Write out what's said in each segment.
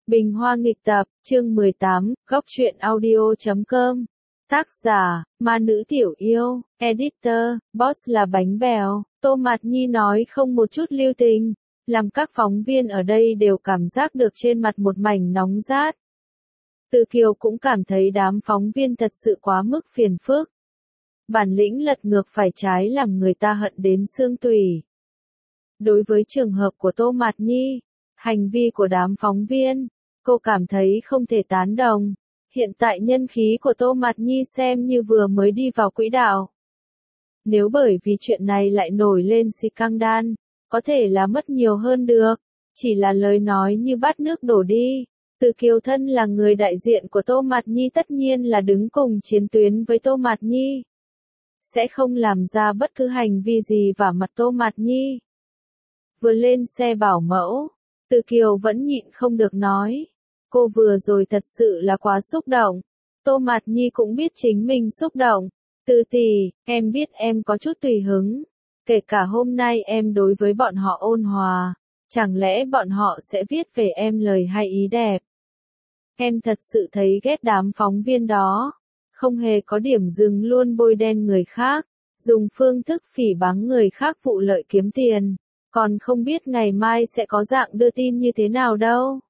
Bình Hoa nghịch tập, chương 18, góc truyện audio.com. Tác giả, Ma Nữ Tiểu Yêu, Editor, Boss là bánh bèo. Tô Mạt Nhi nói không một chút lưu tình, làm các phóng viên ở đây đều cảm giác được trên mặt một mảnh nóng rát. Từ Kiều cũng cảm thấy đám phóng viên thật sự quá mức phiền phức. Bản lĩnh lật ngược phải trái làm người ta hận đến xương tủy. Đối với trường hợp của Tô Mạt Nhi, hành vi của đám phóng viên, cô cảm thấy không thể tán đồng. Hiện tại nhân khí của Tô Mạt Nhi xem như vừa mới đi vào quỹ đạo. Nếu bởi vì chuyện này lại nổi lên scandal, có thể là mất nhiều hơn được, chỉ là lời nói như bát nước đổ đi. Từ Kiều thân là người đại diện của Tô Mạt Nhi tất nhiên là đứng cùng chiến tuyến với Tô Mạt Nhi. Sẽ không làm ra bất cứ hành vi gì vả mặt Tô Mạt Nhi. Vừa lên xe bảo mẫu, Từ Kiều vẫn nhịn không được nói. Cô vừa rồi thật sự là quá xúc động. Tô Mạt Nhi cũng biết chính mình xúc động. Từ tỷ, em biết em có chút tùy hứng. Kể cả hôm nay em đối với bọn họ ôn hòa. Chẳng lẽ bọn họ sẽ viết về em lời hay ý đẹp? Em thật sự thấy ghét đám phóng viên đó. Không hề có điểm dừng luôn bôi đen người khác. Dùng phương thức phỉ báng người khác vụ lợi kiếm tiền. Còn không biết ngày mai sẽ có dạng đưa tin như thế nào đâu.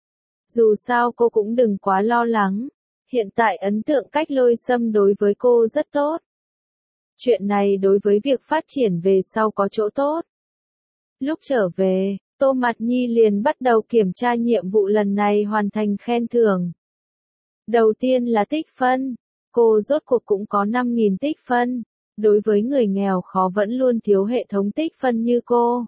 Dù sao cô cũng đừng quá lo lắng. Hiện tại ấn tượng Cách Lôi Sâm đối với cô rất tốt. Chuyện này đối với việc phát triển về sau có chỗ tốt. Lúc trở về, Tô Mạt Nhi liền bắt đầu kiểm tra nhiệm vụ lần này hoàn thành khen thưởng. Đầu tiên là tích phân. Cô rốt cuộc cũng có 5.000 tích phân. Đối với người nghèo khó vẫn luôn thiếu hệ thống tích phân như cô.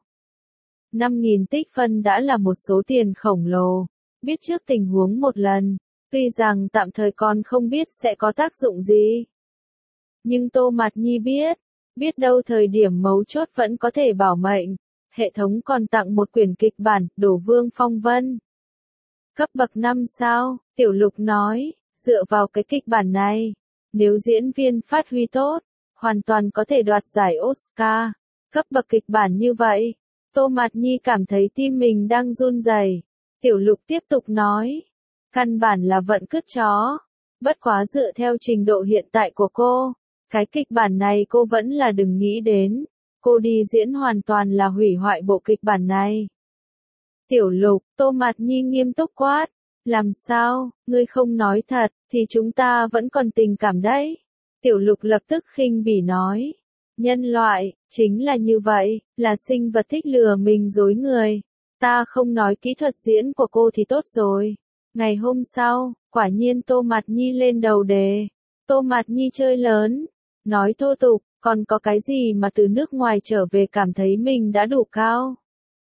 5.000 tích phân đã là một số tiền khổng lồ. Biết trước tình huống một lần, tuy rằng tạm thời còn không biết sẽ có tác dụng gì. Nhưng Tô Mạt Nhi biết đâu thời điểm mấu chốt vẫn có thể bảo mệnh. Hệ thống còn tặng một quyển kịch bản, Đổ Vương Phong Vân. Cấp bậc 5 sao, Tiểu Lục nói, dựa vào cái kịch bản này, nếu diễn viên phát huy tốt, hoàn toàn có thể đoạt giải Oscar. Cấp bậc kịch bản như vậy, Tô Mạt Nhi cảm thấy tim mình đang run rẩy. Tiểu Lục tiếp tục nói, căn bản là vận cứt chó. Bất quá dựa theo trình độ hiện tại của cô, cái kịch bản này cô vẫn là đừng nghĩ đến. Cô đi diễn hoàn toàn là hủy hoại bộ kịch bản này. Tiểu Lục, Tô Mạt Nhi nghiêm túc quát. Làm sao, ngươi không nói thật, thì chúng ta vẫn còn tình cảm đấy. Tiểu Lục lập tức khinh bỉ nói. Nhân loại, chính là như vậy, là sinh vật thích lừa mình dối người. Ta không nói kỹ thuật diễn của cô thì tốt rồi. Ngày hôm sau, quả nhiên Tô Mạt Nhi lên đầu đề. Tô Mạt Nhi chơi lớn, nói thô tục, còn có cái gì mà từ nước ngoài trở về cảm thấy mình đã đủ cao.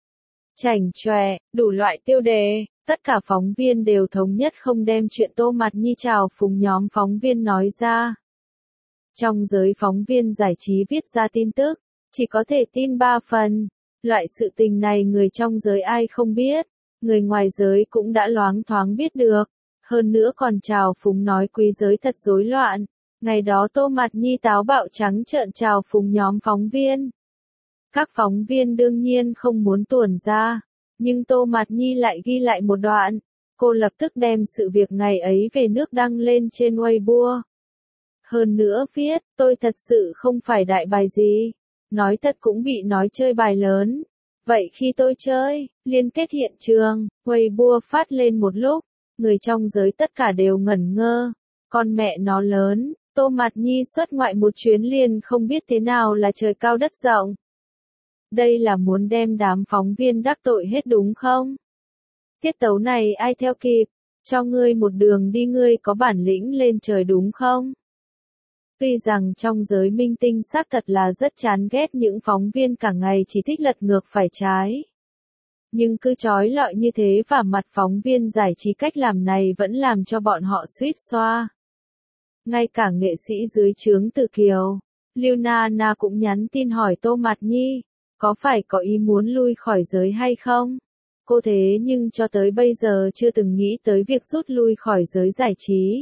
Chảnh chọe, đủ loại tiêu đề, tất cả phóng viên đều thống nhất không đem chuyện Tô Mạt Nhi chào phúng nhóm phóng viên nói ra. Trong giới phóng viên giải trí viết ra tin tức, chỉ có thể tin 3 phần. Loại sự tình này người trong giới ai không biết, người ngoài giới cũng đã loáng thoáng biết được, hơn nữa còn chào phúng nói quý giới thật rối loạn. Ngày đó Tô Mạt Nhi táo bạo trắng trợn chào phúng nhóm phóng viên. Các phóng viên đương nhiên không muốn tuồn ra, nhưng Tô Mạt Nhi lại ghi lại một đoạn. Cô lập tức đem sự việc ngày ấy về nước đăng lên trên Weibo. Hơn nữa viết, tôi thật sự không phải đại bài gì. Nói thật cũng bị nói chơi bài lớn. Vậy khi tôi chơi, liên kết hiện trường, Weibo phát lên một lúc, người trong giới tất cả đều ngẩn ngơ. Con mẹ nó lớn, Tô Mạt Nhi xuất ngoại một chuyến liền không biết thế nào là trời cao đất rộng. Đây là muốn đem đám phóng viên đắc tội hết đúng không? Tiết tấu này ai theo kịp, cho ngươi một đường đi ngươi có bản lĩnh lên trời đúng không? Tuy rằng trong giới minh tinh xác thật là rất chán ghét những phóng viên cả ngày chỉ thích lật ngược phải trái. Nhưng cứ trói lọi như thế và mặt phóng viên giải trí cách làm này vẫn làm cho bọn họ suýt xoa. Ngay cả nghệ sĩ dưới trướng Từ Kiều, Lưu Na cũng nhắn tin hỏi Tô Mạt Nhi, có phải có ý muốn lui khỏi giới hay không? Cô thế nhưng cho tới bây giờ chưa từng nghĩ tới việc rút lui khỏi giới giải trí.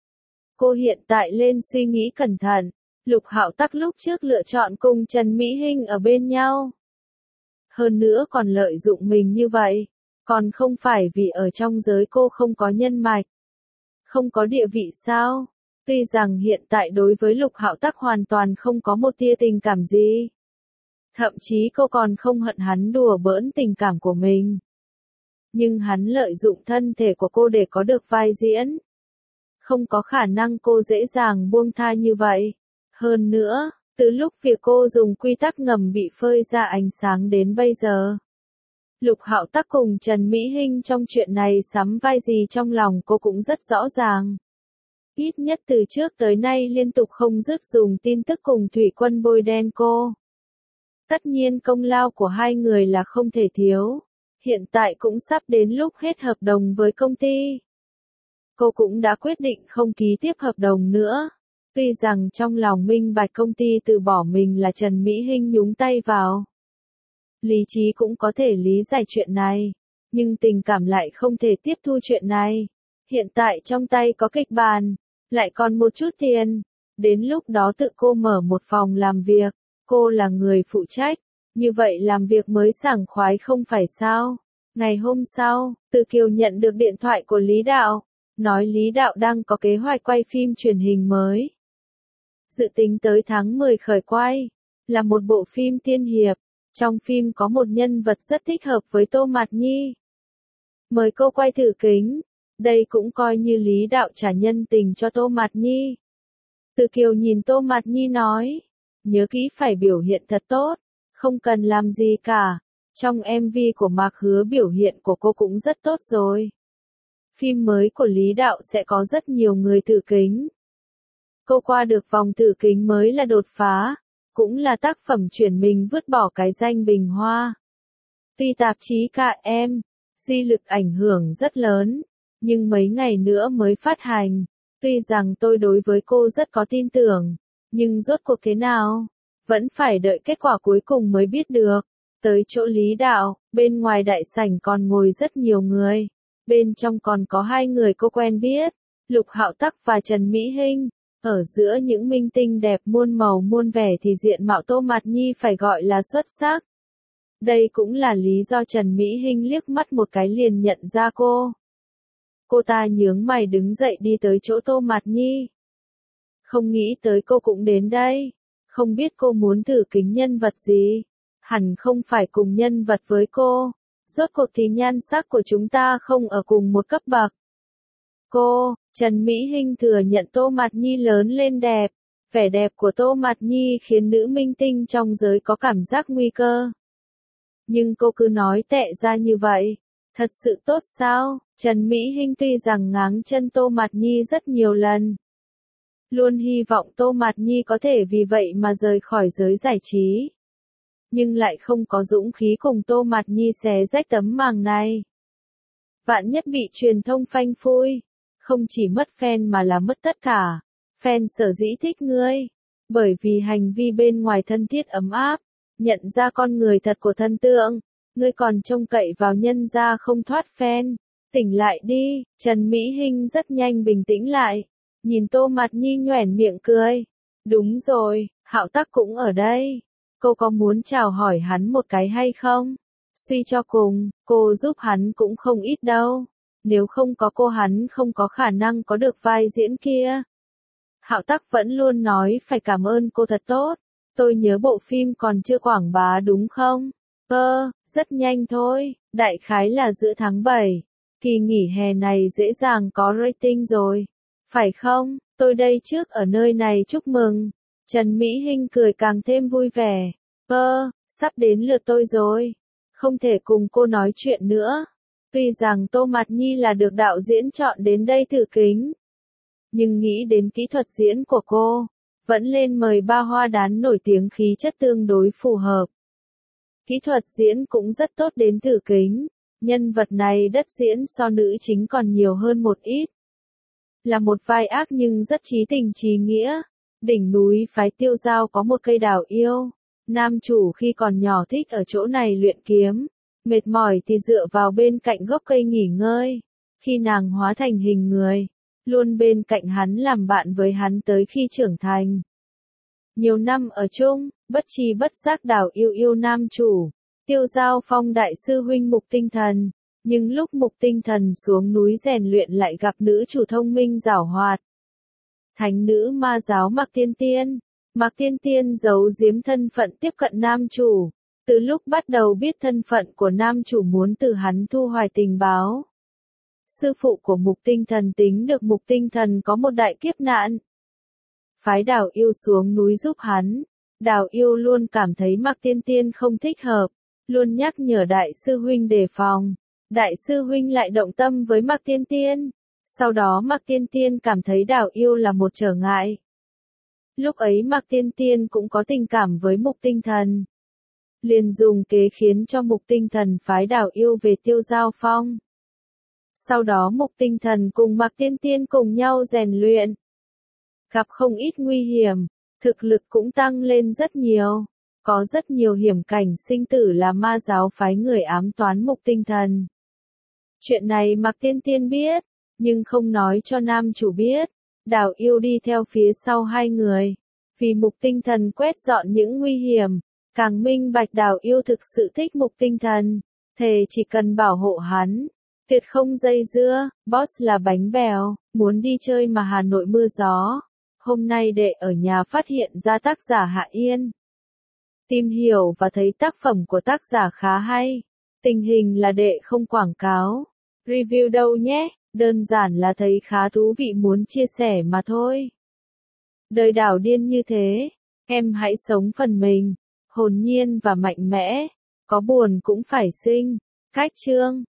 Cô hiện tại lên suy nghĩ cẩn thận, Lục Hạo Tắc lúc trước lựa chọn cùng Trần Mỹ Hinh ở bên nhau. Hơn nữa còn lợi dụng mình như vậy, Còn không phải vì ở trong giới cô không có nhân mạch, không có địa vị sao? Tuy rằng hiện tại đối với Lục Hạo Tắc hoàn toàn không có một tia tình cảm gì. Thậm chí cô còn không hận hắn đùa bỡn tình cảm của mình. Nhưng hắn lợi dụng thân thể của cô để có được vai diễn. Không có khả năng cô dễ dàng buông tha như vậy. Hơn nữa, từ lúc việc cô dùng quy tắc ngầm bị phơi ra ánh sáng đến bây giờ, Lục Hạo Tắc cùng Trần Mỹ Hinh trong chuyện này sắm vai gì trong lòng cô cũng rất rõ ràng. Ít nhất từ trước tới nay liên tục không dứt dùng tin tức cùng Thủy Quân bôi đen cô. Tất nhiên công lao của hai người là không thể thiếu. Hiện tại cũng sắp đến lúc hết hợp đồng với công ty. Cô cũng đã quyết định không ký tiếp hợp đồng nữa. Tuy rằng trong lòng minh bạch công ty từ bỏ mình là Trần Mỹ Hinh nhúng tay vào. Lý trí cũng có thể lý giải chuyện này. Nhưng tình cảm lại không thể tiếp thu chuyện này. Hiện tại trong tay có kịch bản. Lại còn một chút tiền. Đến lúc đó tự cô mở một phòng làm việc. Cô là người phụ trách. Như vậy làm việc mới sảng khoái không phải sao? Ngày hôm sau, Từ Kiều nhận được điện thoại của Lý Đạo. Nói Lý Đạo đang có kế hoạch quay phim truyền hình mới. Dự tính tới tháng 10 khởi quay. Là một bộ phim tiên hiệp. Trong phim có một nhân vật rất thích hợp với Tô Mạt Nhi. Mời cô quay thử kính. Đây cũng coi như Lý Đạo trả nhân tình cho Tô Mạt Nhi. Từ Kiều nhìn Tô Mạt Nhi nói. Nhớ kỹ phải biểu hiện thật tốt. Không cần làm gì cả. Trong MV của Mạc Hứa biểu hiện của cô cũng rất tốt rồi. Phim mới của Lý Đạo sẽ có rất nhiều người thử kính. Cô qua được vòng thử kính mới là đột phá. Cũng là tác phẩm chuyển mình vứt bỏ cái danh bình hoa. Tuy tạp chí KM, di lực ảnh hưởng rất lớn. Nhưng mấy ngày nữa mới phát hành. Tuy rằng tôi đối với cô rất có tin tưởng. Nhưng rốt cuộc thế nào? Vẫn phải đợi kết quả cuối cùng mới biết được. Tới chỗ Lý Đạo, bên ngoài đại sảnh còn ngồi rất nhiều người. Bên trong còn có hai người cô quen biết. Lục Hạo Tắc và Trần Mỹ Hinh. Ở giữa những minh tinh đẹp muôn màu muôn vẻ thì diện mạo Tô Mạt Nhi phải gọi là xuất sắc. Đây cũng là lý do Trần Mỹ Hinh liếc mắt một cái liền nhận ra cô. Cô ta nhướng mày đứng dậy đi tới chỗ Tô Mạt Nhi. Không nghĩ tới cô cũng đến đây. Không biết cô muốn thử kính nhân vật gì. Hẳn không phải cùng nhân vật với cô. Rốt cuộc thì nhan sắc của chúng ta không ở cùng một cấp bậc. Cô, Trần Mỹ Hinh thừa nhận Tô Mạt Nhi lớn lên đẹp. Vẻ đẹp của Tô Mạt Nhi khiến nữ minh tinh trong giới có cảm giác nguy cơ. Nhưng cô cứ nói tệ ra như vậy. Thật sự tốt sao? Trần Mỹ Hinh tuy rằng ngáng chân Tô Mạt Nhi rất nhiều lần. Luôn hy vọng Tô Mạt Nhi có thể vì vậy mà rời khỏi giới giải trí. Nhưng lại không có dũng khí cùng Tô Mạt Nhi xé rách tấm màng này. Vạn nhất bị truyền thông phanh phui. Không chỉ mất fan mà là mất tất cả. Fan sở dĩ thích ngươi. Bởi vì hành vi bên ngoài thân thiết ấm áp. Nhận ra con người thật của thân tượng. Ngươi còn trông cậy vào nhân gia không thoát fan. Tỉnh lại đi. Trần Mỹ Hinh rất nhanh bình tĩnh lại. Nhìn Tô Mạt Nhi nhoẻn miệng cười. Đúng rồi, Hạo Tắc cũng ở đây. Cô có muốn chào hỏi hắn một cái hay không? Suy cho cùng, cô giúp hắn cũng không ít đâu. Nếu không có cô hắn không có khả năng có được vai diễn kia. Hạo Tắc vẫn luôn nói phải cảm ơn cô thật tốt. Tôi nhớ bộ phim còn chưa quảng bá đúng không? Rất nhanh thôi, đại khái là giữa tháng 7. Kỳ nghỉ hè này dễ dàng có rating rồi. Phải không? Tôi đây trước ở nơi này chúc mừng. Trần Mỹ Hinh cười càng thêm vui vẻ. Sắp đến lượt tôi rồi. Không thể cùng cô nói chuyện nữa. Tuy rằng Tô Mạt Nhi là được đạo diễn chọn đến đây thử kính. Nhưng nghĩ đến kỹ thuật diễn của cô. Vẫn lên mời ba hoa đán nổi tiếng khí chất tương đối phù hợp. Kỹ thuật diễn cũng rất tốt đến thử kính. Nhân vật này đất diễn so nữ chính còn nhiều hơn một ít. Là một vai ác nhưng rất chí tình chí nghĩa. Đỉnh núi phái Tiêu Giao có một cây đào yêu. Nam chủ khi còn nhỏ thích ở chỗ này luyện kiếm. Mệt mỏi thì dựa vào bên cạnh gốc cây nghỉ ngơi. Khi nàng hóa thành hình người. Luôn bên cạnh hắn làm bạn với hắn tới khi trưởng thành. Nhiều năm ở chung, bất tri bất giác đào yêu nam chủ. Tiêu Giao phong đại sư huynh mục tinh thần. Nhưng lúc Mục Tinh Thần xuống núi rèn luyện lại gặp nữ chủ thông minh giảo hoạt. Thánh nữ ma giáo Mạc Tiên Tiên. Mạc Tiên Tiên giấu giếm thân phận tiếp cận nam chủ. Từ lúc bắt đầu biết thân phận của nam chủ muốn từ hắn thu hoài tình báo. Sư phụ của Mục Tinh Thần tính được Mục Tinh Thần có một đại kiếp nạn. Phái Đào Yêu xuống núi giúp hắn. Đào Yêu luôn cảm thấy Mạc Tiên Tiên không thích hợp, luôn nhắc nhở đại sư huynh đề phòng. Đại sư huynh lại động tâm với Mạc Tiên Tiên. Sau đó Mạc Tiên Tiên cảm thấy Đào Yêu là một trở ngại. Lúc ấy Mạc Tiên Tiên cũng có tình cảm với Mục Tinh Thần. Liền dùng kế khiến cho Mục Tinh Thần phái Đào Yêu về Tiêu Giao Phong. Sau đó Mục Tinh Thần cùng Mạc Tiên Tiên cùng nhau rèn luyện. Gặp không ít nguy hiểm, thực lực cũng tăng lên rất nhiều. Có rất nhiều hiểm cảnh sinh tử là ma giáo phái người ám toán Mục Tinh Thần. Chuyện này Mạc Tiên Tiên biết, nhưng không nói cho nam chủ biết. Đào Yêu đi theo phía sau hai người. Vì Mục Tinh Thần quét dọn những nguy hiểm, càng minh bạch Đào Yêu thực sự thích Mục Tinh Thần. Thề chỉ cần bảo hộ hắn, tuyệt không dây dưa. Boss là bánh bèo, muốn đi chơi mà Hà Nội mưa gió. Hôm nay đệ ở nhà phát hiện ra tác giả Hạ Yên. Tìm hiểu và thấy tác phẩm của tác giả khá hay. Tình hình là đệ không quảng cáo, review đâu nhé, đơn giản là thấy khá thú vị muốn chia sẻ mà thôi. Đời đảo điên như thế, em hãy sống phần mình, hồn nhiên và mạnh mẽ, có buồn cũng phải sinh. Cách chương